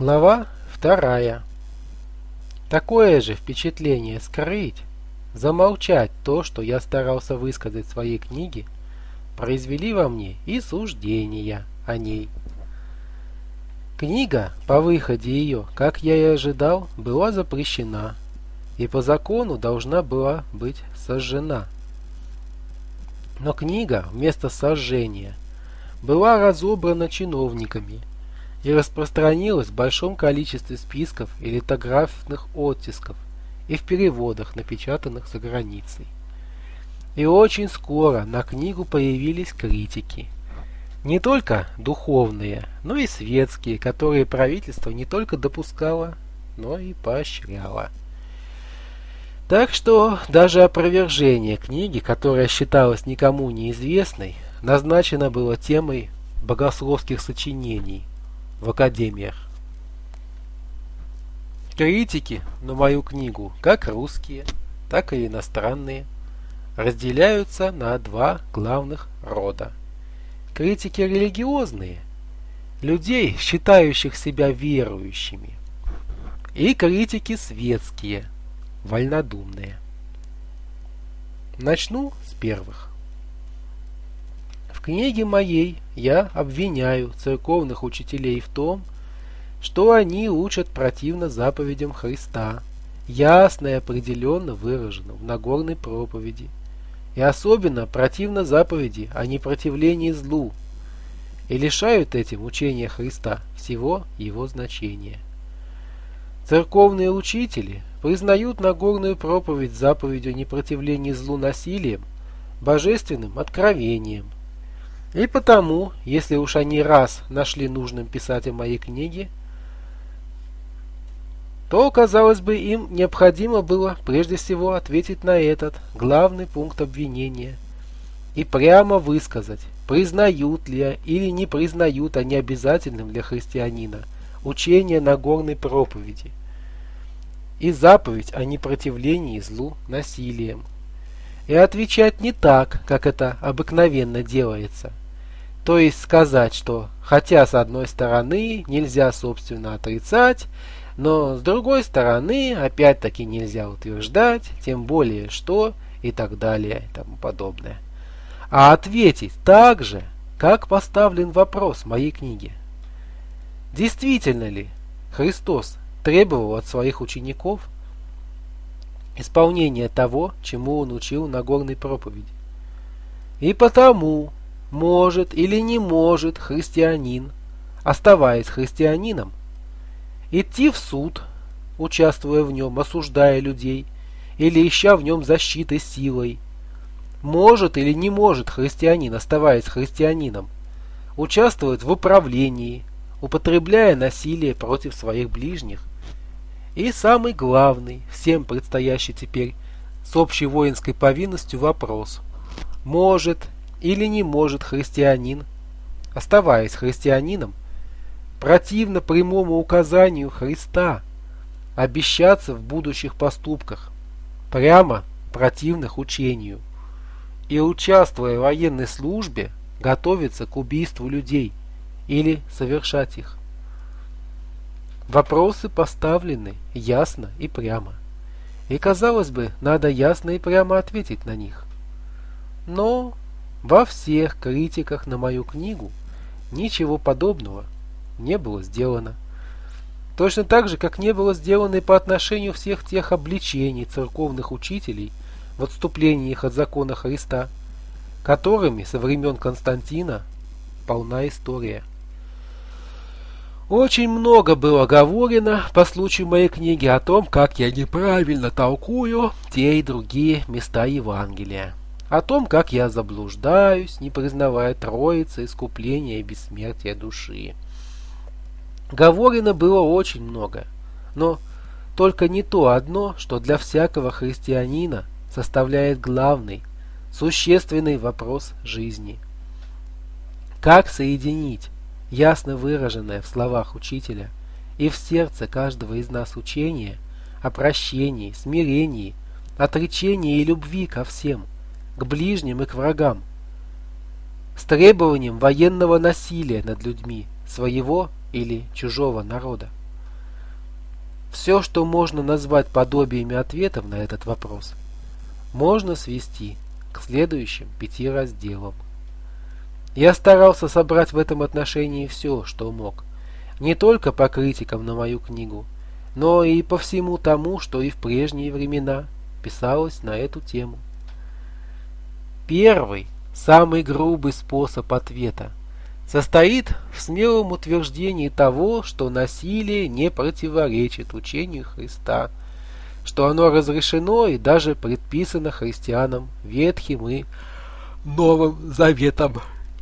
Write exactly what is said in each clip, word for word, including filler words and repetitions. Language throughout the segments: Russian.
Глава вторая. Такое же впечатление скрыть, замолчать то, что я старался высказать в своей книге, произвели во мне и суждения о ней. Книга, по выходе ее, как я и ожидал, была запрещена и по закону должна была быть сожжена. Но книга вместо сожжения была разобрана чиновниками и распространилась в большом количестве списков и литографных оттисков и в переводах, напечатанных за границей. И очень скоро на книгу появились критики. Не только духовные, но и светские, которые правительство не только допускало, но и поощряло. Так что даже опровержение книги, которая считалась никому неизвестной, назначено было темой богословских сочинений в академиях. Критики на мою книгу, как русские, так и иностранные, разделяются на два главных рода. Критики религиозные, людей, считающих себя верующими, и критики светские, вольнодумные. Начну с первых. В книге моей я обвиняю церковных учителей в том, что они учат противно заповедям Христа, ясно и определенно выраженным в Нагорной проповеди, и особенно противно заповеди о непротивлении злу, и лишают этим учения Христа всего его значения. Церковные учители признают Нагорную проповедь заповедью о непротивлении злу насилием божественным откровением. И потому, если уж они раз нашли нужным писать о моей книге, то, казалось бы, им необходимо было прежде всего ответить на этот главный пункт обвинения и прямо высказать, признают ли или не признают они обязательным для христианина учение Нагорной проповеди и заповедь о непротивлении злу насилием. И отвечать не так, как это обыкновенно делается. То есть сказать, что хотя с одной стороны нельзя собственно отрицать, но с другой стороны опять-таки нельзя утверждать, тем более что и так далее и тому подобное. А ответить так же, как поставлен вопрос в моей книге. Действительно ли Христос требовал от своих учеников исполнения того, чему он учил на Нагорной проповеди? И потому может или не может христианин, оставаясь христианином, идти в суд, участвуя в нем, осуждая людей, или ища в нем защиты силой. Может или не может христианин, оставаясь христианином, участвовать в управлении, употребляя насилие против своих ближних. И самый главный, всем предстоящий теперь с общей воинской повинностью вопрос: может или не может христианин, оставаясь христианином, противно прямому указанию Христа, обещаться в будущих поступках, прямо противных учению, и, участвуя в военной службе, готовиться к убийству людей или совершать их? Вопросы поставлены ясно и прямо, и, казалось бы, надо ясно и прямо ответить на них. Но во всех критиках на мою книгу ничего подобного не было сделано. Точно так же, как не было сделано и по отношению всех тех обличений церковных учителей в отступлении их от закона Христа, которыми со времен Константина полна история. Очень много было говорено по случаю моей книги о том, как я неправильно толкую те и другие места Евангелия, о том, как я заблуждаюсь, не признавая Троицы, искупления и бессмертия души. Говорено было очень много, но только не то одно, что для всякого христианина составляет главный, существенный вопрос жизни. Как соединить ясно выраженное в словах учителя и в сердце каждого из нас учение о прощении, смирении, отречении и любви ко всем, к ближним и к врагам, с требованием военного насилия над людьми своего или чужого народа? Все, что можно назвать подобиями ответов на этот вопрос, можно свести к следующим пяти разделам. Я старался собрать в этом отношении все, что мог, не только по критикам на мою книгу, но и по всему тому, что и в прежние времена писалось на эту тему. Первый, самый грубый способ ответа состоит в смелом утверждении того, что насилие не противоречит учению Христа, что оно разрешено и даже предписано христианам Ветхим и Новым Заветом.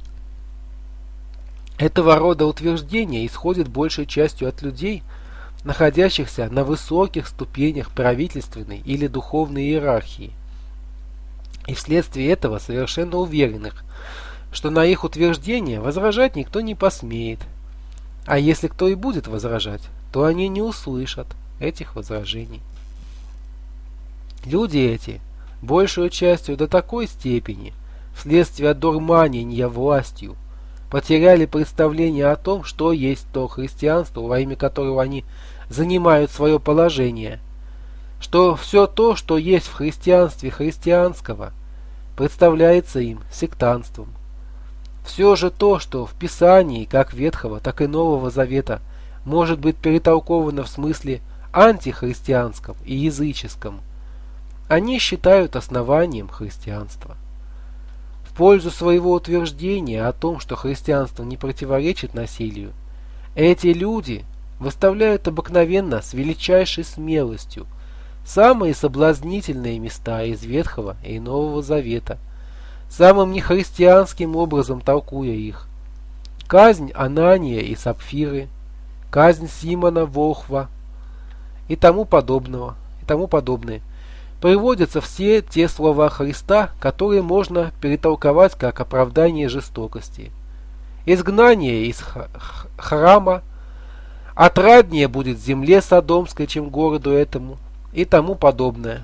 Этого рода утверждения исходит большей частью от людей, находящихся на высоких ступенях правительственной или духовной иерархии, и вследствие этого совершенно уверенных, что на их утверждение возражать никто не посмеет, а если кто и будет возражать, то они не услышат этих возражений. Люди эти, большую частью до такой степени, вследствие одурманения властью, потеряли представление о том, что есть то христианство, во имя которого они занимают свое положение, что все то, что есть в христианстве христианского, представляется им сектантством. Все же то, что в Писании, как Ветхого, так и Нового Завета, может быть перетолковано в смысле антихристианском и языческом, они считают основанием христианства. В пользу своего утверждения о том, что христианство не противоречит насилию, эти люди выставляют обыкновенно с величайшей смелостью самые соблазнительные места из Ветхого и Нового Завета, самым нехристианским образом толкуя их. Казнь Анания и Сапфиры, казнь Симона Волхва и тому подобного, и тому подобное. Приводятся все те слова Христа, которые можно перетолковать как оправдание жестокости. Изгнание из храма отраднее будет земле Содомской, чем городу этому, и тому подобное.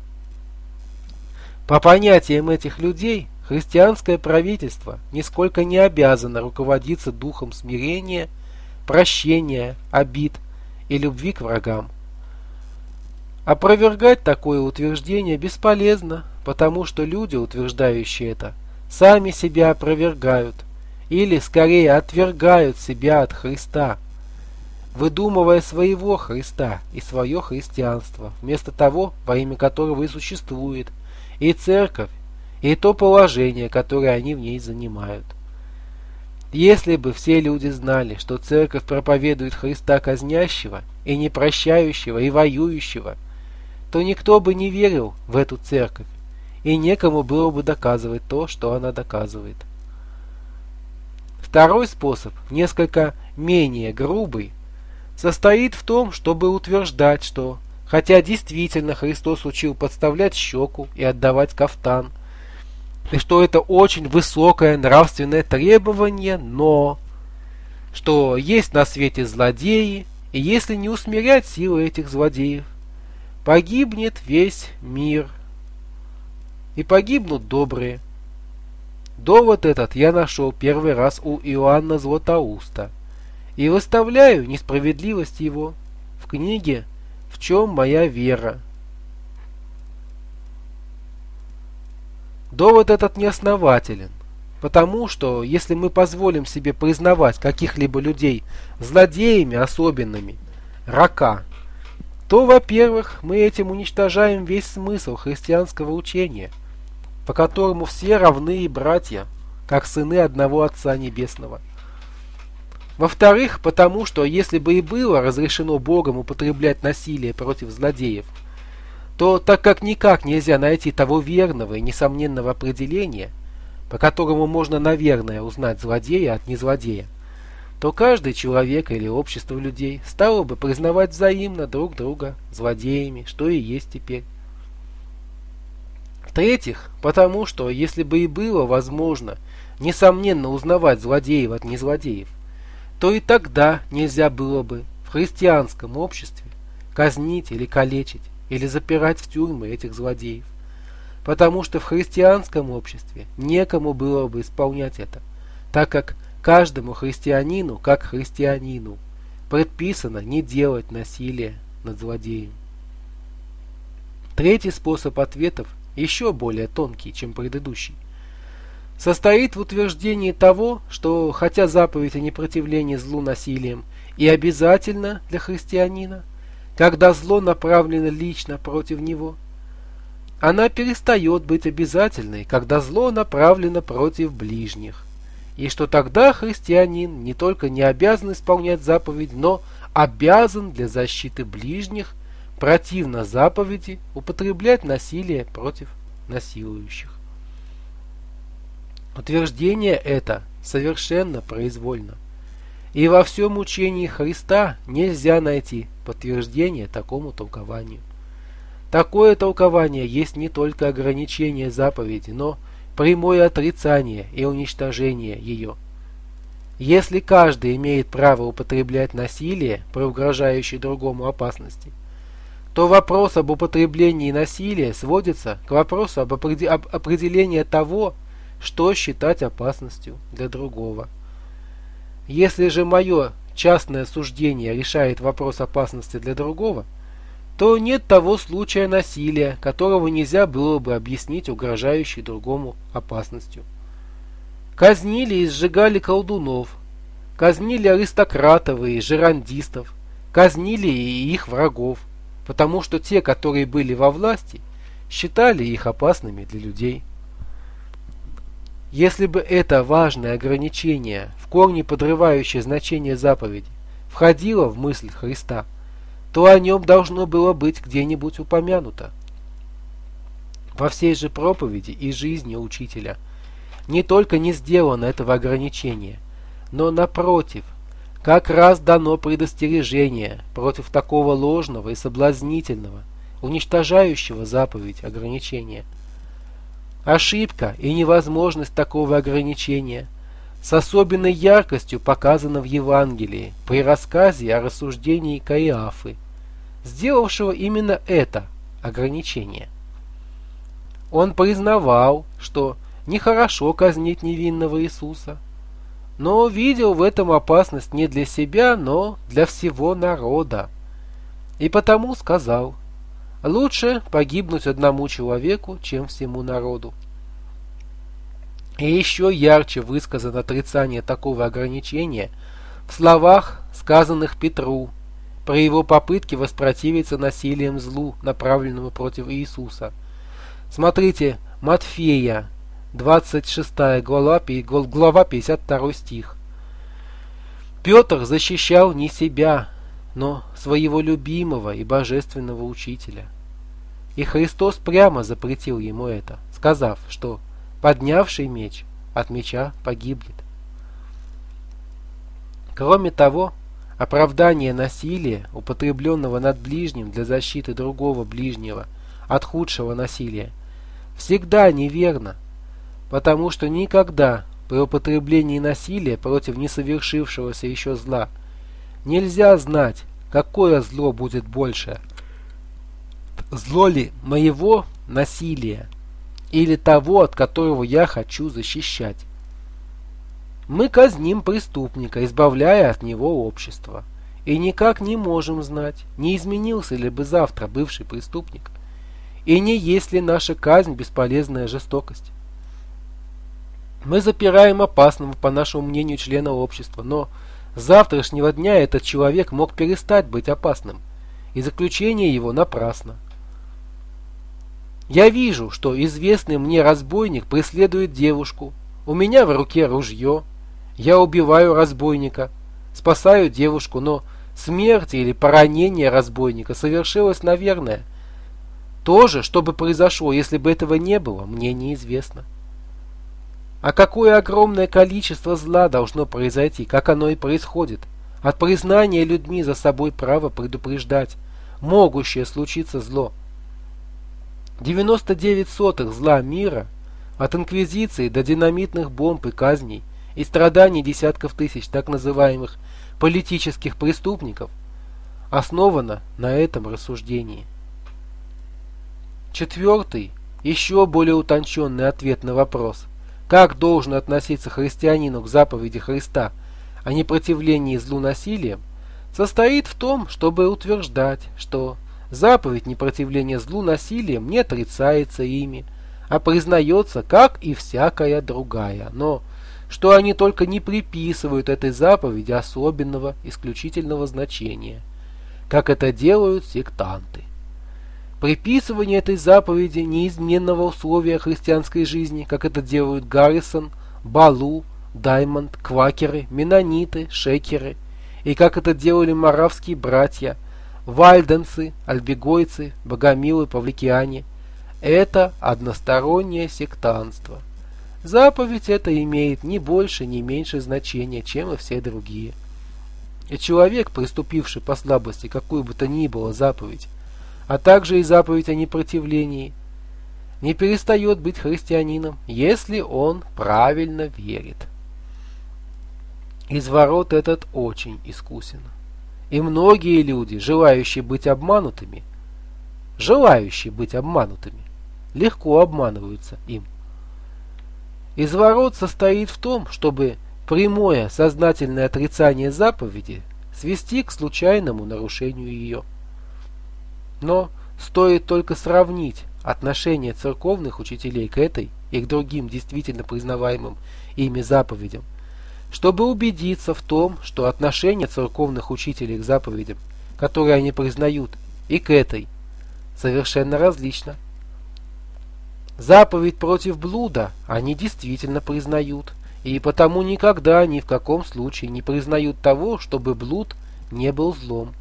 По понятиям этих людей, христианское правительство нисколько не обязано руководиться духом смирения, прощения, обид и любви к врагам. Опровергать такое утверждение бесполезно, потому что люди, утверждающие это, сами себя опровергают, или скорее отвергают себя от Христа, выдумывая своего Христа и свое христианство, вместо того, во имя которого и существует и церковь, и то положение, которое они в ней занимают. Если бы все люди знали, что церковь проповедует Христа казнящего и непрощающего и воюющего, то никто бы не верил в эту церковь, и некому было бы доказывать то, что она доказывает. Второй способ, несколько менее грубый, состоит в том, чтобы утверждать, что, хотя действительно Христос учил подставлять щеку и отдавать кафтан, и что это очень высокое нравственное требование, но что есть на свете злодеи, и если не усмирять силы этих злодеев, погибнет весь мир, и погибнут добрые. Довод этот я нашел первый раз у Иоанна Златоуста, и выставляю несправедливость его в книге «В чем моя вера?». Довод этот неоснователен, потому что если мы позволим себе признавать каких-либо людей злодеями особенными, рака, то, во-первых, мы этим уничтожаем весь смысл христианского учения, по которому все равны и братья, как сыны одного Отца Небесного. Во-вторых, потому что если бы и было разрешено Богом употреблять насилие против злодеев, то так как никак нельзя найти того верного и несомненного определения, по которому можно, наверное, узнать злодея от незлодея, то каждый человек или общество людей стало бы признавать взаимно друг друга злодеями, что и есть теперь. В-третьих, потому что, если бы и было возможно, несомненно, узнавать злодеев от незлодеев, то и тогда нельзя было бы в христианском обществе казнить или калечить, или запирать в тюрьмы этих злодеев, потому что в христианском обществе некому было бы исполнять это, так как каждому христианину, как христианину, предписано не делать насилия над злодеем. Третий способ ответов, еще более тонкий, чем предыдущий, состоит в утверждении того, что хотя заповедь о непротивлении злу насилием и обязательна для христианина, когда зло направлено лично против него, она перестает быть обязательной, когда зло направлено против ближних, и что тогда христианин не только не обязан исполнять заповедь, но обязан для защиты ближних противно заповеди употреблять насилие против насилующих. Утверждение это совершенно произвольно, и во всем учении Христа нельзя найти подтверждение такому толкованию. Такое толкование есть не только ограничение заповеди, но прямое отрицание и уничтожение ее. Если каждый имеет право употреблять насилие при угрожающей другому опасности, то вопрос об употреблении насилия сводится к вопросу об определении того, что считать опасностью для другого. Если же мое частное суждение решает вопрос опасности для другого, то нет того случая насилия, которого нельзя было бы объяснить угрожающей другому опасностью. Казнили и сжигали колдунов, казнили аристократов и жерандистов, казнили и их врагов, потому что те, которые были во власти, считали их опасными для людей. Если бы это важное ограничение, в корне подрывающее значение заповеди, входило в мысль Христа, то о нем должно было быть где-нибудь упомянуто. Во всей же проповеди и жизни учителя не только не сделано этого ограничения, но напротив, как раз дано предостережение против такого ложного и соблазнительного, уничтожающего заповедь ограничения. Ошибка и невозможность такого ограничения с особенной яркостью показана в Евангелии при рассказе о рассуждении Каиафы, сделавшего именно это ограничение. Он признавал, что нехорошо казнить невинного Иисуса, но видел в этом опасность не для себя, но для всего народа. И потому сказал: лучше погибнуть одному человеку, чем всему народу. И еще ярче высказано отрицание такого ограничения в словах, сказанных Петру при его попытке воспротивиться насилием злу, направленному против Иисуса. Смотрите, Матфея, двадцать шестая глава, глава пятьдесят второй стих. Петр защищал не себя, но своего любимого и божественного учителя. И Христос прямо запретил ему это, сказав, что поднявший меч от меча погибнет. Кроме того, оправдание насилия, употребленного над ближним для защиты другого ближнего от худшего насилия, всегда неверно, потому что никогда при употреблении насилия против несовершившегося еще зла нельзя знать, какое зло будет больше. Зло ли моего насилия или того, от которого я хочу защищать? Мы казним преступника, избавляя от него общество, и никак не можем знать, не изменился ли бы завтра бывший преступник, и не есть ли наша казнь бесполезная жестокость. Мы запираем опасного, по нашему мнению, члена общества, но с завтрашнего дня этот человек мог перестать быть опасным, и заключение его напрасно. Я вижу, что известный мне разбойник преследует девушку, у меня в руке ружье, я убиваю разбойника, спасаю девушку, но смерть или поранение разбойника совершилось, наверное. То же, что бы произошло, если бы этого не было, мне неизвестно. А какое огромное количество зла должно произойти, как оно и происходит, от признания людьми за собой права предупреждать могущее случиться зло. девяносто девять сотых зла мира, от инквизиции до динамитных бомб и казней, и страданий десятков тысяч так называемых политических преступников, основано на этом рассуждении. Четвертый, еще более утонченный ответ на вопрос, как должен относиться христианину к заповеди Христа о непротивлении злу насилием, состоит в том, чтобы утверждать, что заповедь непротивления злу насилием не отрицается ими, а признается, как и всякая другая, но что они только не приписывают этой заповеди особенного, исключительного значения, как это делают сектанты. Приписывание этой заповеди неизменного условия христианской жизни, как это делают Гаррисон, Балу, Даймонд, квакеры, меннониты, шекеры, и как это делали моравские братья, вальденцы, альбегойцы, богомилы, павликиане, это одностороннее сектантство. Заповедь эта имеет ни больше, ни меньше значения, чем и все другие. И человек, приступивший по слабости какую бы то ни было заповедь, а также и заповедь о непротивлении, не перестает быть христианином, если он правильно верит. Изворот этот очень искусен. И многие люди, желающие быть обманутыми, желающие быть обманутыми, легко обманываются им. Изворот состоит в том, чтобы прямое сознательное отрицание заповеди свести к случайному нарушению ее. Но стоит только сравнить отношение церковных учителей к этой и к другим действительно признаваемым ими заповедям, чтобы убедиться в том, что отношение церковных учителей к заповедям, которые они признают, и к этой, совершенно различно. Заповедь против блуда они действительно признают, и потому никогда ни в каком случае не признают того, чтобы блуд не был злом.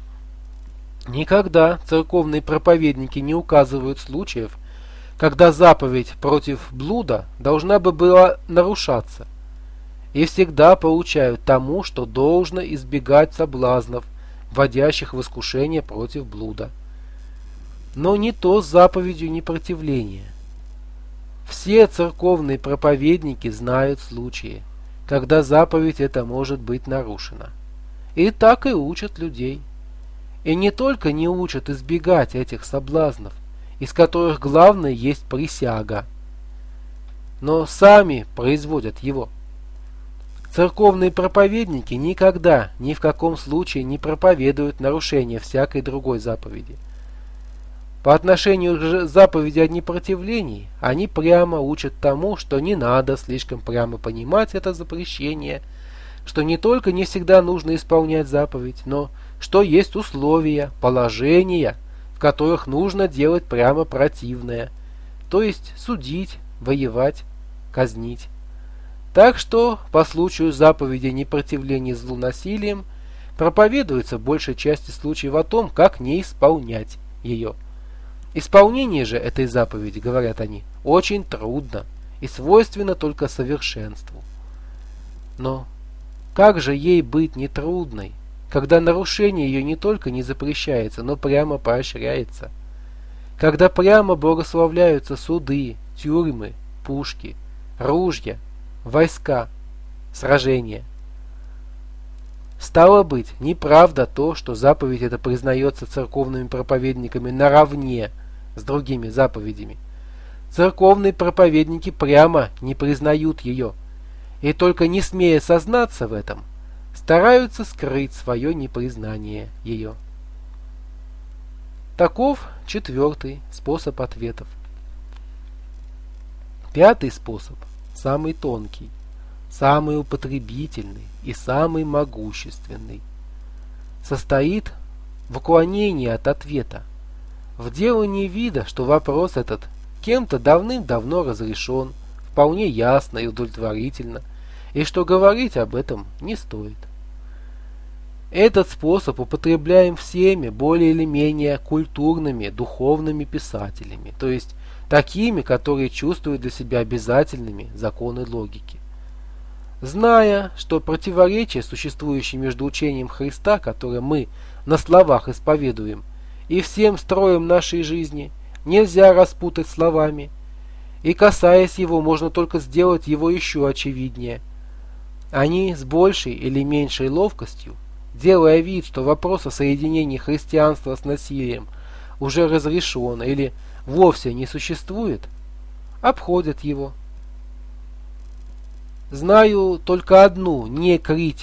Никогда церковные проповедники не указывают случаев, когда заповедь против блуда должна бы была нарушаться, и всегда поучают тому, что должно избегать соблазнов, вводящих в искушение против блуда. Но не то с заповедью непротивления. Все церковные проповедники знают случаи, когда заповедь эта может быть нарушена. И так и учат людей. И не только не учат избегать этих соблазнов, из которых главное есть присяга, но сами производят его. Церковные проповедники никогда, ни в каком случае не проповедуют нарушение всякой другой заповеди. По отношению к заповеди о непротивлении, они прямо учат тому, что не надо слишком прямо понимать это запрещение, что не только не всегда нужно исполнять заповедь, но что есть условия, положения, в которых нужно делать прямо противное, то есть судить, воевать, казнить. Так что по случаю заповеди непротивления злу насилием проповедуется большей части случаев о том, как не исполнять ее. Исполнение же этой заповеди, говорят они, очень трудно и свойственно только совершенству. Но как же ей быть нетрудной, когда нарушение ее не только не запрещается, но прямо поощряется? Когда прямо благословляются суды, тюрьмы, пушки, ружья, войска, сражения. Стало быть, неправда то, что заповедь эта признается церковными проповедниками наравне с другими заповедями. Церковные проповедники прямо не признают ее, и только не смея сознаться в этом, стараются скрыть свое непризнание ее. Таков четвертый способ ответов. Пятый способ, самый тонкий, самый употребительный и самый могущественный, состоит в уклонении от ответа, в делании вида, что вопрос этот кем-то давным-давно разрешен, вполне ясно и удовлетворительно, и что говорить об этом не стоит. Этот способ употребляем всеми более или менее культурными духовными писателями, то есть такими, которые чувствуют для себя обязательными законы логики. Зная, что противоречие, существующее между учением Христа, которое мы на словах исповедуем, и всем строем нашей жизни, нельзя распутать словами, и касаясь его, можно только сделать его еще очевиднее. Они с большей или меньшей ловкостью, делая вид, что вопрос о соединении христианства с насилием уже разрешен или вовсе не существует, обходят его. Знаю только одну не критику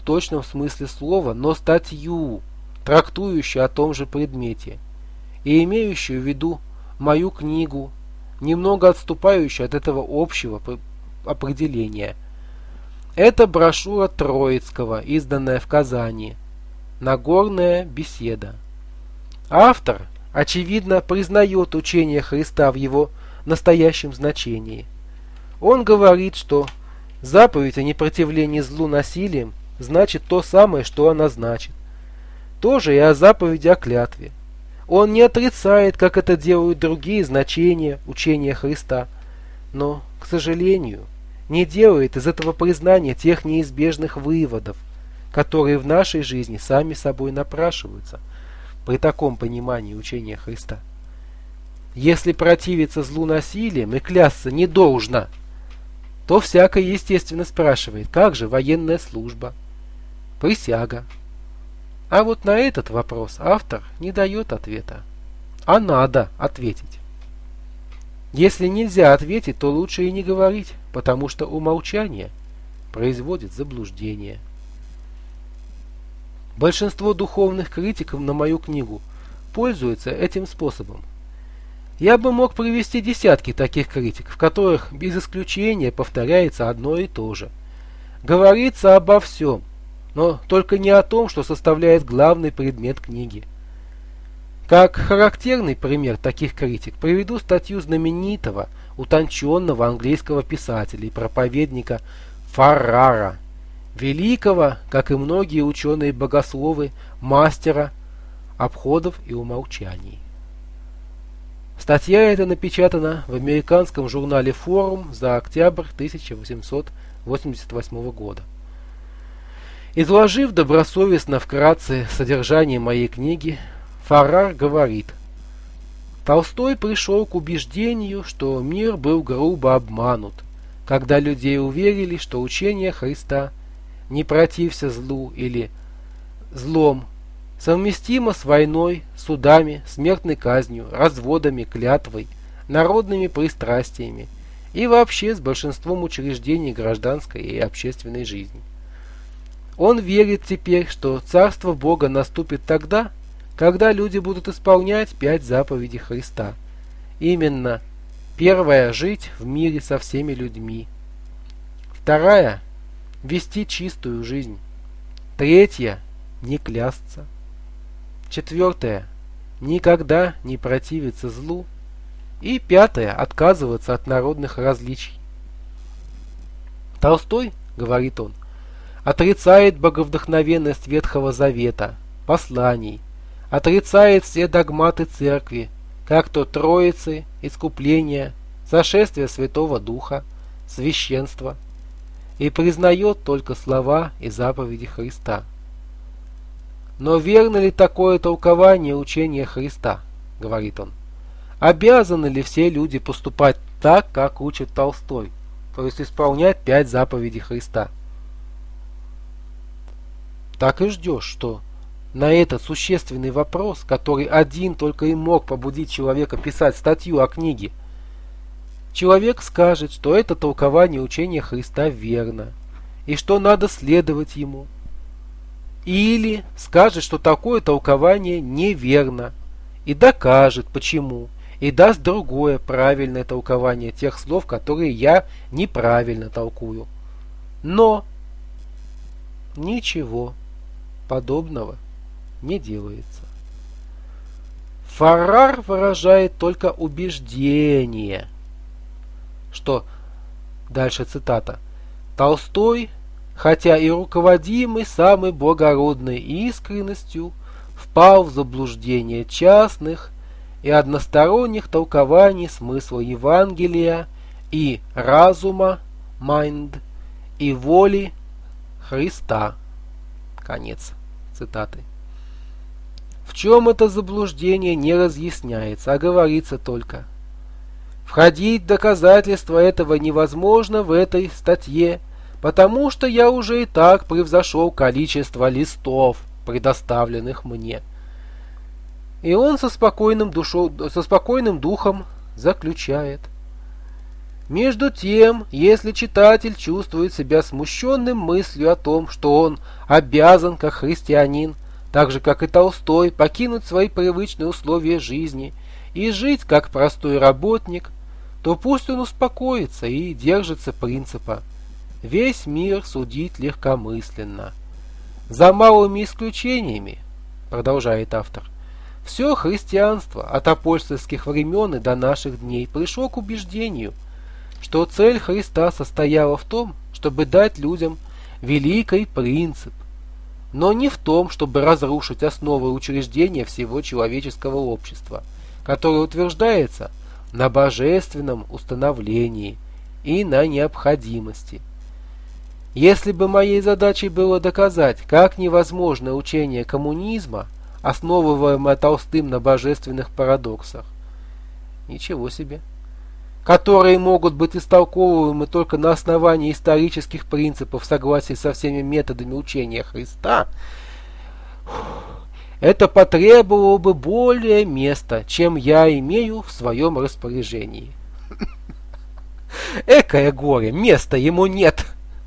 в точном смысле слова, но статью, трактующую о том же предмете и имеющую в виду мою книгу, немного отступающую от этого общего определения. Это брошюра Троицкого, изданная в Казани. Нагорная беседа. Автор, очевидно, признает учение Христа в его настоящем значении. Он говорит, что заповедь о непротивлении злу насилием значит то самое, что она значит. Тоже и о заповеди о клятве. Он не отрицает, как это делают другие, значения учения Христа, но, к сожалению, не делает из этого признания тех неизбежных выводов, которые в нашей жизни сами собой напрашиваются при таком понимании учения Христа. Если противиться злу насилием и клясться не должно, то всякий естественно спрашивает, как же военная служба, присяга. А вот на этот вопрос автор не дает ответа, а надо ответить. Если нельзя ответить, то лучше и не говорить, потому что умолчание производит заблуждение. Большинство духовных критиков на мою книгу пользуются этим способом. Я бы мог привести десятки таких критик, в которых без исключения повторяется одно и то же. Говорится обо всем, но только не о том, что составляет главный предмет книги. Как характерный пример таких критик приведу статью знаменитого, утонченного английского писателя и проповедника Фаррара, великого, как и многие ученые-богословы, мастера обходов и умолчаний. Статья эта напечатана в американском журнале «Форум» за октябрь тысяча восемьсот восемьдесят восьмого года. Изложив добросовестно вкратце содержание моей книги, Фаррар говорит: Толстой пришел к убеждению, что мир был грубо обманут, когда людей уверили, что учение Христа «не протився злу» или «злом» совместимо с войной, судами, смертной казнью, разводами, клятвой, народными пристрастиями и вообще с большинством учреждений гражданской и общественной жизни. Он верит теперь, что Царство Бога наступит тогда, когда люди будут исполнять пять заповедей Христа. Именно: первая – жить в мире со всеми людьми. Вторая – вести чистую жизнь. Третья – не клясться. Четвертое – никогда не противиться злу. И пятое – отказываться от народных различий. Толстой, говорит он, отрицает боговдохновенность Ветхого Завета, посланий, отрицает все догматы церкви, как то Троицы, искупления, сошествия Святого Духа, священства, и признает только слова и заповеди Христа. Но верно ли такое толкование учения Христа, говорит он? Обязаны ли все люди поступать так, как учит Толстой, то есть исполнять пять заповедей Христа? Так и ждешь, что на этот существенный вопрос, который один только и мог побудить человека писать статью о книге, человек скажет, что это толкование учения Христа верно, и что надо следовать ему. Или скажет, что такое толкование неверно, и докажет, почему, и даст другое правильное толкование тех слов, которые я неправильно толкую. Но ничего подобного не делается. Фаррар выражает только убеждение, что, дальше цитата, Толстой, хотя и руководимый самой благородной искренностью, впал в заблуждение частных и односторонних толкований смысла Евангелия и разума, mind, и воли Христа. Конец цитаты. В чем это заблуждение не разъясняется, а говорится только: входить в доказательства этого невозможно в этой статье, потому что я уже и так превзошел количество листов, предоставленных мне. И он со спокойным, душо, со спокойным духом заключает: Между тем, если читатель чувствует себя смущенным мыслью о том, что он обязан, как христианин, так же, как и Толстой, покинуть свои привычные условия жизни и жить, как простой работник, то пусть он успокоится и держится принципа «весь мир судить легкомысленно». За малыми исключениями, продолжает автор, все христианство от апостольских времен и до наших дней пришло к убеждению, что цель Христа состояла в том, чтобы дать людям великий принцип, но не в том, чтобы разрушить основы учреждения всего человеческого общества, которое утверждается на божественном установлении и на необходимости. Если бы моей задачей было доказать, как невозможно учение коммунизма, основываемое Толстым на божественных парадоксах, ничего себе, которые могут быть истолковываемы только на основании исторических принципов в согласии со всеми методами учения Христа, это потребовало бы более места, чем я имею в своем распоряжении. Экое горе, места ему нет.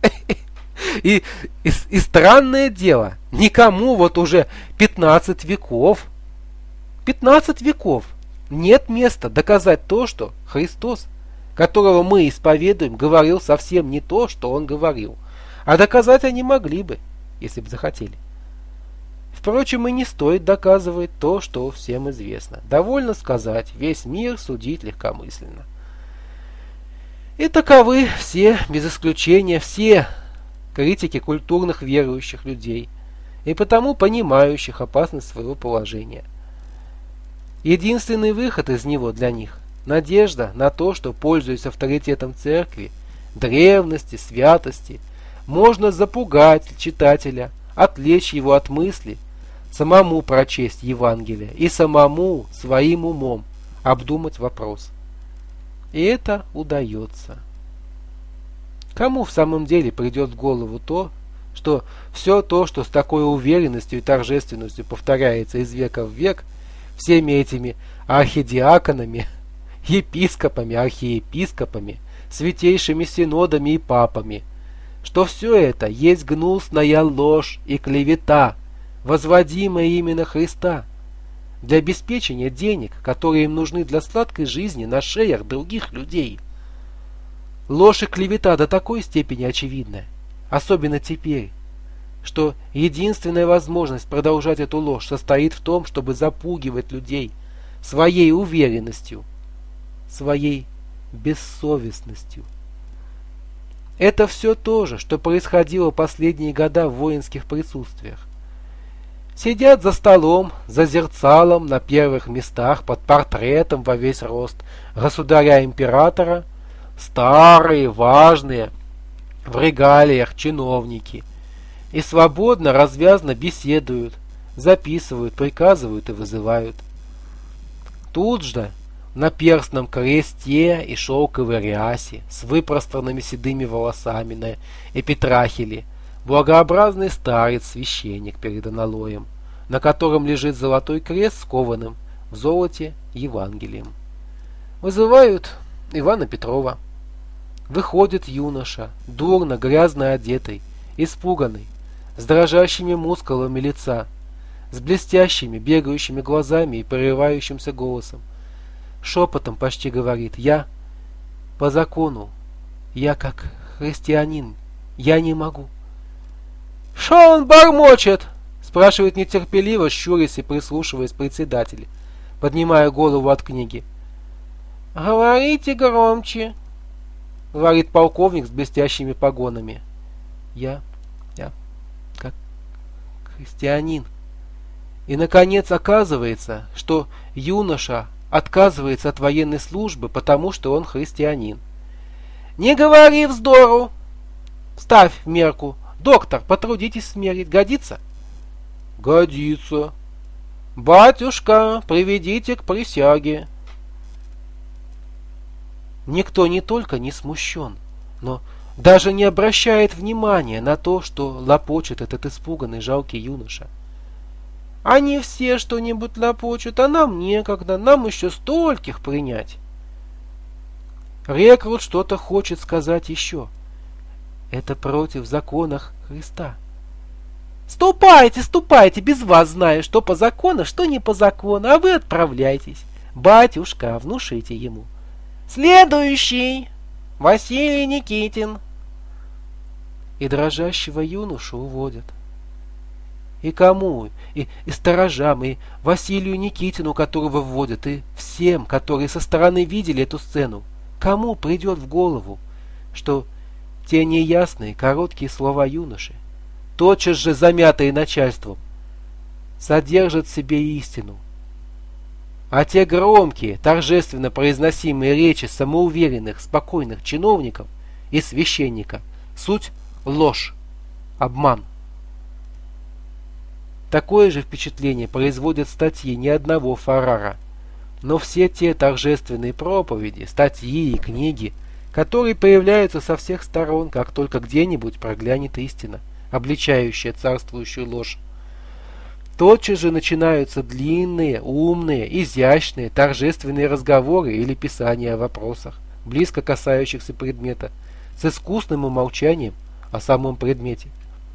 И, и, и странное дело, никому вот уже пятнадцать веков, пятнадцать веков нет места доказать то, что Христос, которого мы исповедуем, говорил совсем не то, что он говорил. А доказать они могли бы, если бы захотели. Впрочем, и не стоит доказывать то, что всем известно. Довольно сказать, весь мир судить легкомысленно. И таковы все, без исключения, все критики культурных верующих людей, и потому понимающих опасность своего положения. Единственный выход из него для них – надежда на то, что, пользуясь авторитетом церкви, древности, святости, можно запугать читателя, отвлечь его от мысли, самому прочесть Евангелие и самому своим умом обдумать вопрос. И это удается. Кому в самом деле придет в голову то, что все то, что с такой уверенностью и торжественностью повторяется из века в век, всеми этими архидиаконами, епископами, архиепископами, святейшими синодами и папами, что все это есть гнусная ложь и клевета, возводимая именно Христа, для обеспечения денег, которые им нужны для сладкой жизни на шеях других людей. Ложь и клевета до такой степени очевидна, особенно теперь, что единственная возможность продолжать эту ложь состоит в том, чтобы запугивать людей своей уверенностью, своей бессовестностью. Это все то же, что происходило последние года в воинских присутствиях. Сидят за столом, за зерцалом на первых местах под портретом во весь рост государя-императора, старые, важные, в регалиях чиновники, и свободно, развязно беседуют, записывают, приказывают и вызывают. Тут же, на перстном кресте и шелковой рясе, с выпространными седыми волосами на эпитрахиле, благообразный старец-священник перед аналоем, на котором лежит золотой крест с кованым в золоте Евангелием. Вызывают Ивана Петрова. Выходит юноша, дурно, грязно одетый, испуганный, с дрожащими мускулами лица, с блестящими, бегающими глазами и прерывающимся голосом. Шепотом почти говорит: «Я по закону, я как христианин, я не могу». «Шо он бормочет?» — спрашивает нетерпеливо, щурясь и прислушиваясь председатель, поднимая голову от книги. «Говорите громче», — говорит полковник с блестящими погонами. «Я, я как христианин». И, наконец, оказывается, что юноша отказывается от военной службы, потому что он христианин. «Не говори вздору! Ставь в мерку! Доктор, потрудитесь смерить. Годится?» «Годится. Батюшка, приведите к присяге». Никто не только не смущен, но даже не обращает внимания на то, что лопочет этот испуганный жалкий юноша. «Они все что-нибудь лопочут, а нам некогда, нам еще стольких принять». Рекрут что-то хочет сказать еще. Это против законов Христа. Ступайте, ступайте, без вас знаю, что по закону, что не по закону, а вы отправляйтесь. Батюшка, внушите ему. Следующий! Василий Никитин. И дрожащего юношу уводят. И кому? И, и сторожам, и Василию Никитину, которого вводят, и всем, которые со стороны видели эту сцену. Кому придет в голову, что те неясные, короткие слова юноши, тотчас же замятые начальством, содержат в себе истину, а те громкие, торжественно произносимые речи самоуверенных, спокойных чиновников и священника суть ложь, обман. Такое же впечатление производят статьи не одного Фаррара, но все те торжественные проповеди, статьи и книги, которые появляются со всех сторон, как только где-нибудь проглянет истина, обличающая царствующую ложь. Тотчас же начинаются длинные, умные, изящные, торжественные разговоры или писания о вопросах, близко касающихся предмета, с искусным умолчанием о самом предмете.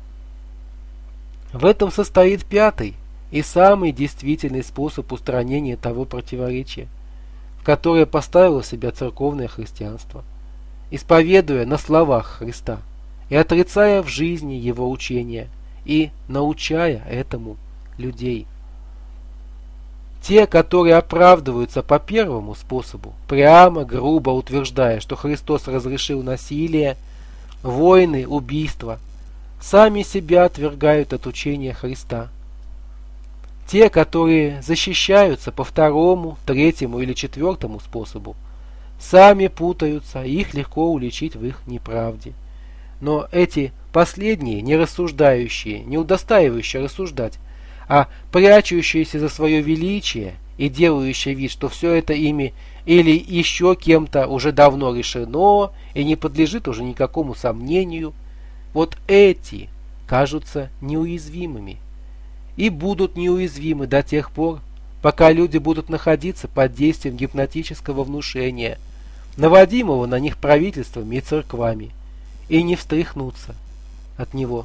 В этом состоит пятый и самый действительный способ устранения того противоречия, в которое поставило себя церковное христианство, исповедуя на словах Христа и отрицая в жизни Его учения и научая этому людей. Те, которые оправдываются по первому способу, прямо, грубо утверждая, что Христос разрешил насилие, войны, убийства, сами себя отвергают от учения Христа. Те, которые защищаются по второму, третьему или четвертому способу, сами путаются, и их легко уличить в их неправде. Но эти последние, не рассуждающие, не удостаивающие рассуждать, а прячущиеся за свое величие и делающие вид, что все это ими или еще кем-то уже давно решено и не подлежит уже никакому сомнению, вот эти кажутся неуязвимыми и будут неуязвимы до тех пор, пока люди будут находиться под действием гипнотического внушения, наводимого на них правительствами и церквами, и не встряхнуться от него.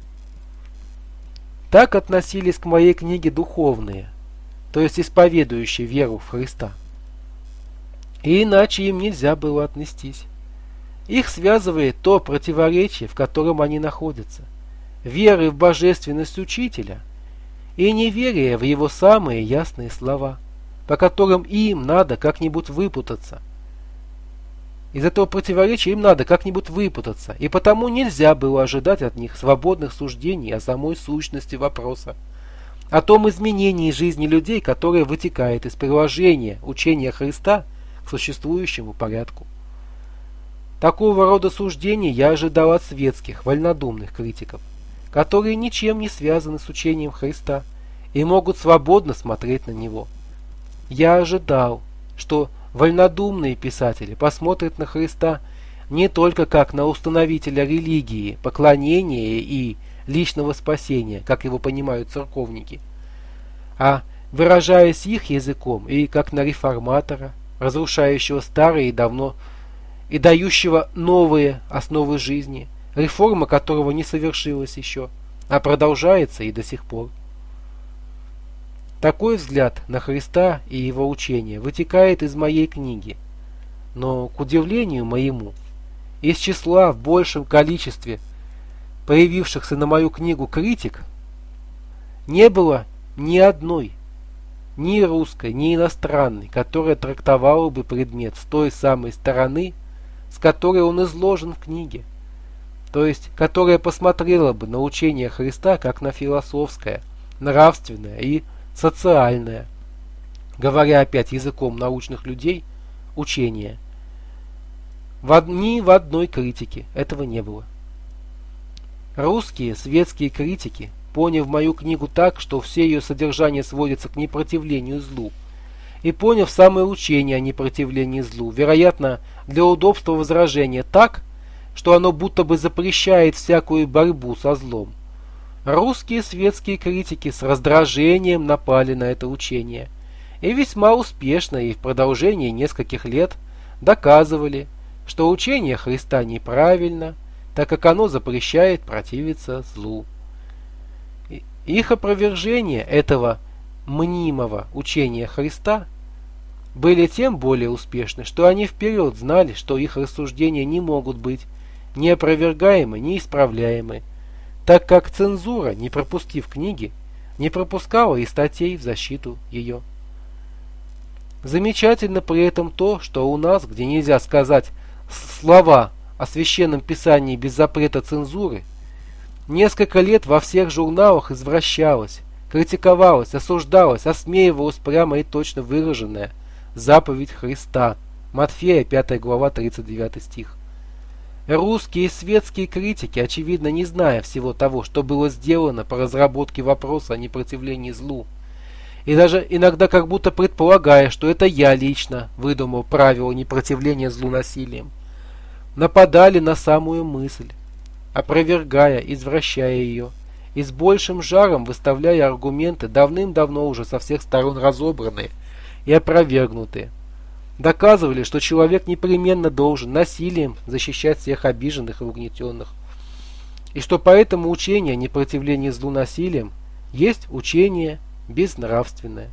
Так относились к моей книге духовные, то есть исповедующие веру в Христа. И иначе им нельзя было отнестись. Их связывает то противоречие, в котором они находятся, веры в божественность учителя и неверие в его самые ясные слова, по которым им надо как-нибудь выпутаться. Из этого противоречия им надо как-нибудь выпутаться, и потому нельзя было ожидать от них свободных суждений о самой сущности вопроса, о том изменении жизни людей, которое вытекает из приложения учения Христа к существующему порядку. Такого рода суждений я ожидал от светских, вольнодумных критиков, которые ничем не связаны с учением Христа и могут свободно смотреть на него. Я ожидал, что вольнодумные писатели посмотрят на Христа не только как на установителя религии, поклонения и личного спасения, как его понимают церковники, а, выражаясь их языком, и как на реформатора, разрушающего старые и давно и дающего новые основы жизни, реформа которого не совершилась еще, а продолжается и до сих пор. Такой взгляд на Христа и его учение вытекает из моей книги, но, к удивлению моему, из числа в большем количестве появившихся на мою книгу критик не было ни одной, ни русской, ни иностранной, которая трактовала бы предмет с той самой стороны, с которой он изложен в книге, то есть которая посмотрела бы на учение Христа как на философское, нравственное и социальное, говоря опять языком научных людей, учение. В ни в одной критике этого не было. Русские светские критики, поняв мою книгу так, что все ее содержание сводится к непротивлению злу, и поняв самое учение о непротивлении злу, вероятно, для удобства возражения так, что оно будто бы запрещает всякую борьбу со злом, русские светские критики с раздражением напали на это учение и весьма успешно и в продолжении нескольких лет доказывали, что учение Христа неправильно, так как оно запрещает противиться злу. Их опровержение этого мнимого учения Христа были тем более успешны, что они вперед знали, что их рассуждения не могут быть ни опровергаемы, ни исправляемы, так как цензура, не пропустив книги, не пропускала и статей в защиту ее. Замечательно при этом то, что у нас, где нельзя сказать слова о священном писании без запрета цензуры, несколько лет во всех журналах извращалось, критиковалось, осуждалось, осмеивалось прямо и точно выраженная заповедь Христа. Матфея, пятая глава, тридцать девятый стих. Русские светские критики, очевидно не зная всего того, что было сделано по разработке вопроса о непротивлении злу, и даже иногда как будто предполагая, что это я лично выдумал правила непротивления злу насилием, нападали на самую мысль, опровергая, извращая ее, и с большим жаром выставляя аргументы, давным-давно уже со всех сторон разобранные и опровергнутые. Доказывали, что человек непременно должен насилием защищать всех обиженных и угнетенных, и что поэтому учение о непротивлении злу насилием есть учение безнравственное.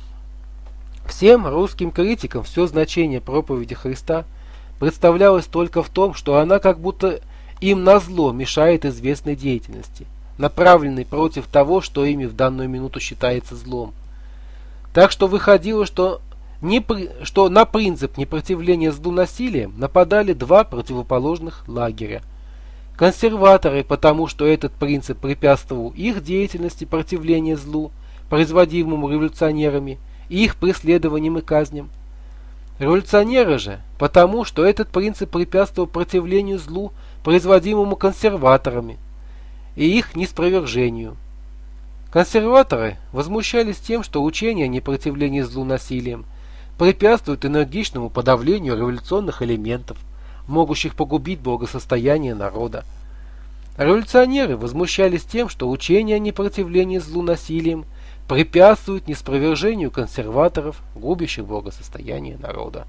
Всем русским критикам все значение проповеди Христа представлялось только в том, что она как будто им назло мешает известной деятельности, направленной против того, что ими в данную минуту считается злом. Так что выходило, что Не, что на принцип непротивления злу насилием нападали два противоположных лагеря. Консерваторы, потому что этот принцип препятствовал их деятельности противления злу, производимому революционерами, и их преследованиям и казням. Революционеры же, потому что этот принцип препятствовал противлению злу, производимому консерваторами, и их неспровержению. Консерваторы возмущались тем, что учение о непротивлении злу насилием препятствует энергичному подавлению революционных элементов, могущих погубить благосостояние народа. Революционеры возмущались тем, что учение о непротивлении злу насилием препятствует неспровержению консерваторов, губящих благосостояние народа.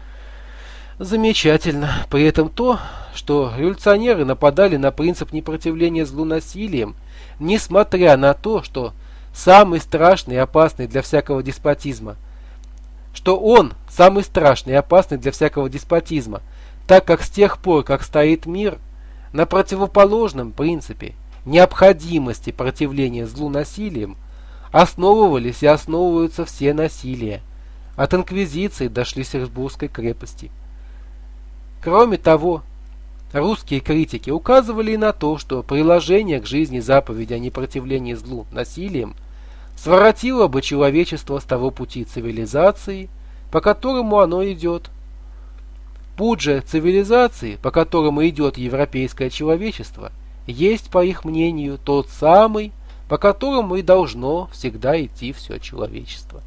Замечательно при этом то, что революционеры нападали на принцип непротивления злу насилием, несмотря на то, что самый страшный и опасный для всякого деспотизма что он самый страшный и опасный для всякого деспотизма, так как с тех пор, как стоит мир, на противоположном принципе необходимости противления злу насилием основывались и основываются все насилия, от инквизиции до Шлиссельбургской крепости. Кроме того, русские критики указывали и на то, что приложение к жизни заповеди о непротивлении злу насилием своротило бы человечество с того пути цивилизации, по которому оно идет. Путь же цивилизации, по которому идет европейское человечество, есть, по их мнению, тот самый, по которому и должно всегда идти все человечество.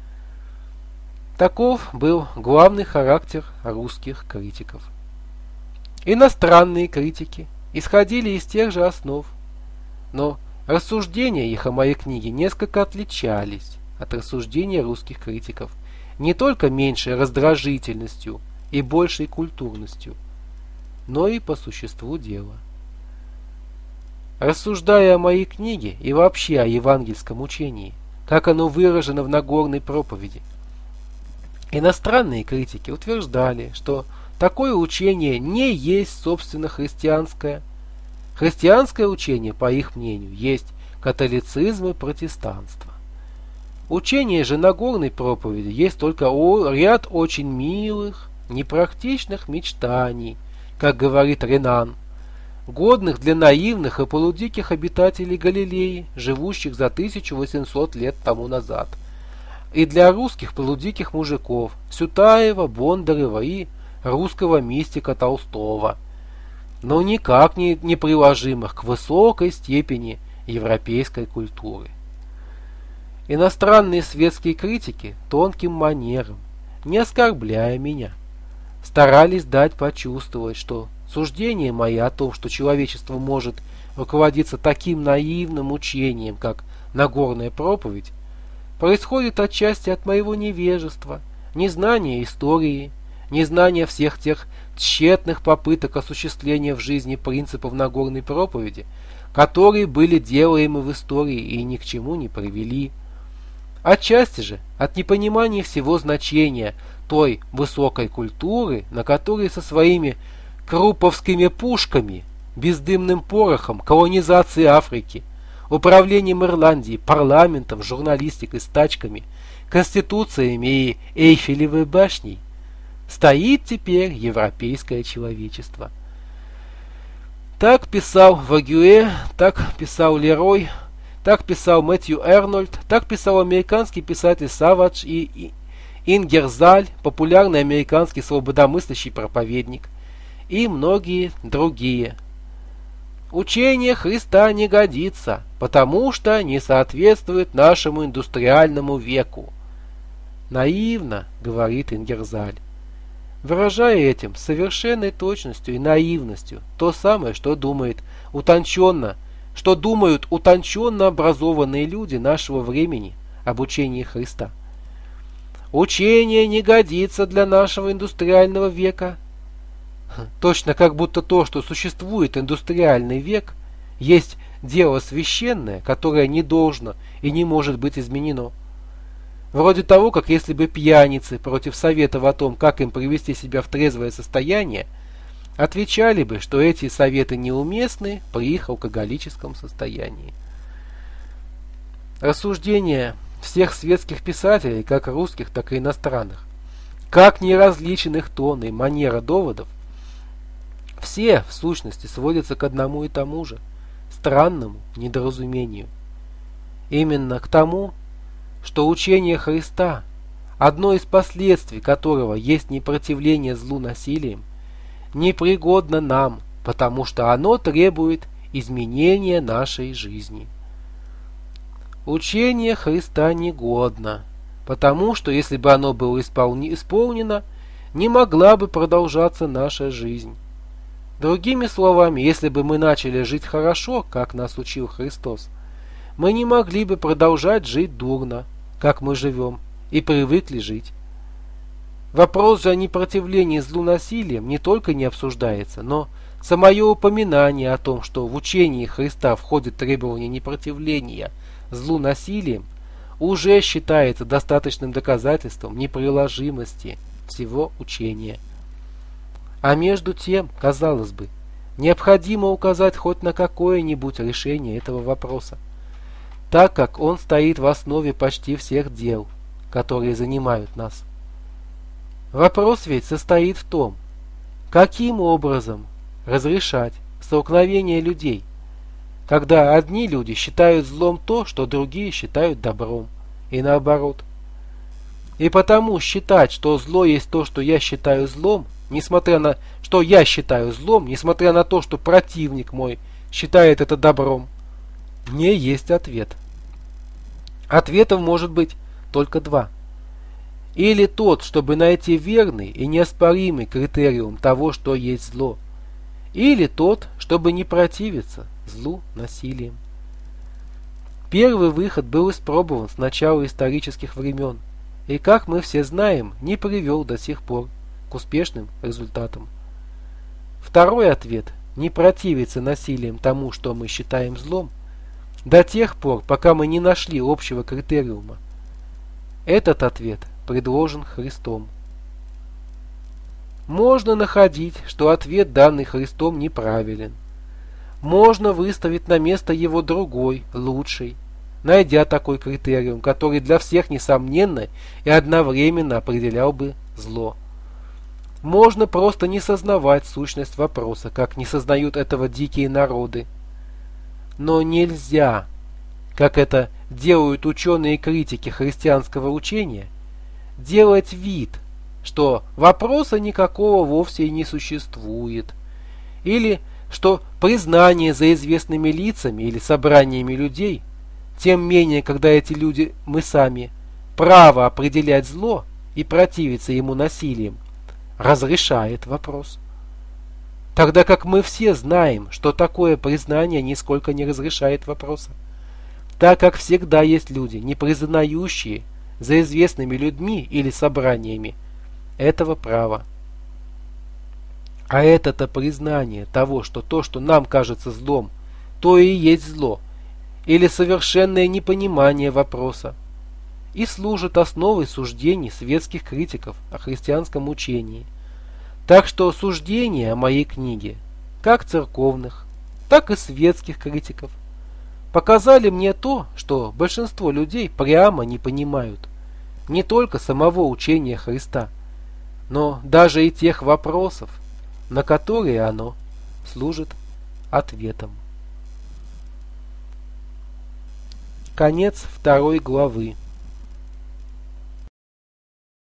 Таков был главный характер русских критиков. Иностранные критики исходили из тех же основ, но рассуждения их о моей книге несколько отличались от рассуждений русских критиков не только меньшей раздражительностью и большей культурностью, но и по существу дела. Рассуждая о моей книге и вообще о евангельском учении, как оно выражено в Нагорной проповеди, иностранные критики утверждали, что такое учение не есть собственно христианское. Христианское учение, по их мнению, есть католицизм и протестанство. Учение же Нагорной проповеди есть только ряд очень милых, непрактичных мечтаний, как говорит Ренан, годных для наивных и полудиких обитателей Галилеи, живущих за тысячу восемьсот лет тому назад, и для русских полудиких мужиков Сютаева, Бондарева и русского мистика Толстого, но никак не неприложимых к высокой степени европейской культуры. Иностранные светские критики тонким манером, не оскорбляя меня, старались дать почувствовать, что суждения мои о том, что человечество может руководиться таким наивным учением, как Нагорная проповедь, происходит отчасти от моего невежества, незнания истории, незнание всех тех тщетных попыток осуществления в жизни принципов Нагорной проповеди, которые были делаемы в истории и ни к чему не привели. Отчасти же от непонимания всего значения той высокой культуры, на которой со своими круповскими пушками, бездымным порохом, колонизацией Африки, управлением Ирландии, парламентом, журналистикой, стачками, конституциями и Эйфелевой башней стоит теперь европейское человечество. Так писал Вагюэ, так писал Лерой, так писал Мэтью Эрнольд, так писал американский писатель Савадж и Ингерзаль, популярный американский свободомыслящий проповедник, и многие другие. Учение Христа не годится, потому что не соответствует нашему индустриальному веку. Наивно, говорит Ингерзаль, выражая этим с совершенной точностью и наивностью то самое, что думает утонченно, что думают утонченно образованные люди нашего времени об учении Христа. Учение не годится для нашего индустриального века. Точно как будто то, что существует индустриальный век, есть дело священное, которое не должно и не может быть изменено. Вроде того, как если бы пьяницы против советов о том, как им привести себя в трезвое состояние, отвечали бы, что эти советы неуместны при их алкоголическом состоянии. Рассуждения всех светских писателей, как русских, так и иностранных, как неразличен их тон и манера доводов, все, в сущности, сводятся к одному и тому же, странному недоразумению. Именно к тому, что учение Христа, одно из последствий которого есть непротивление злу насилием, непригодно нам, потому что оно требует изменения нашей жизни. Учение Христа негодно, потому что если бы оно было исполнено, не могла бы продолжаться наша жизнь. Другими словами, если бы мы начали жить хорошо, как нас учил Христос, мы не могли бы продолжать жить дурно, как мы живем, и привыкли жить. Вопрос же о непротивлении злу насилием не только не обсуждается, но самое упоминание о том, что в учении Христа входит требование непротивления злу насилием, уже считается достаточным доказательством неприложимости всего учения. А между тем, казалось бы, необходимо указать хоть на какое-нибудь решение этого вопроса, так как он стоит в основе почти всех дел, которые занимают нас. Вопрос ведь состоит в том, каким образом разрешать столкновение людей, когда одни люди считают злом то, что другие считают добром, и наоборот. И потому считать, что зло есть то, что я считаю злом, несмотря на что я считаю злом, несмотря на то, что противник мой считает это добром, не есть ответ. Ответов может быть только два. Или тот, чтобы найти верный и неоспоримый критериум того, что есть зло, или тот, чтобы не противиться злу насилием. Первый выход был испробован с начала исторических времен, и, как мы все знаем, не привел до сих пор к успешным результатам. Второй ответ – не противиться насилием тому, что мы считаем злом, до тех пор, пока мы не нашли общего критериума. Этот ответ предложен Христом. Можно находить, что ответ, данный Христом, неправилен. Можно выставить на место его другой, лучший, найдя такой критериум, который для всех несомненно и одновременно определял бы зло. Можно просто не сознавать сущность вопроса, как не сознают этого дикие народы. Но нельзя, как это делают ученые-критики христианского учения, делать вид, что вопроса никакого вовсе и не существует, или что признание за известными лицами или собраниями людей, тем менее, когда эти люди мы сами, право определять зло и противиться ему насилием, разрешает вопрос. Тогда как мы все знаем, что такое признание нисколько не разрешает вопроса, так как всегда есть люди, не признающие за известными людьми или собраниями этого права А это-то признание того, что то, что нам кажется злом, то и есть зло, или совершенное непонимание вопроса, и служит основой суждений светских критиков о христианском учении. Так что суждения о моей книге, как церковных, так и светских критиков, показали мне то, что большинство людей прямо не понимают не только самого учения Христа, но даже и тех вопросов, на которые оно служит ответом. Конец второй главы.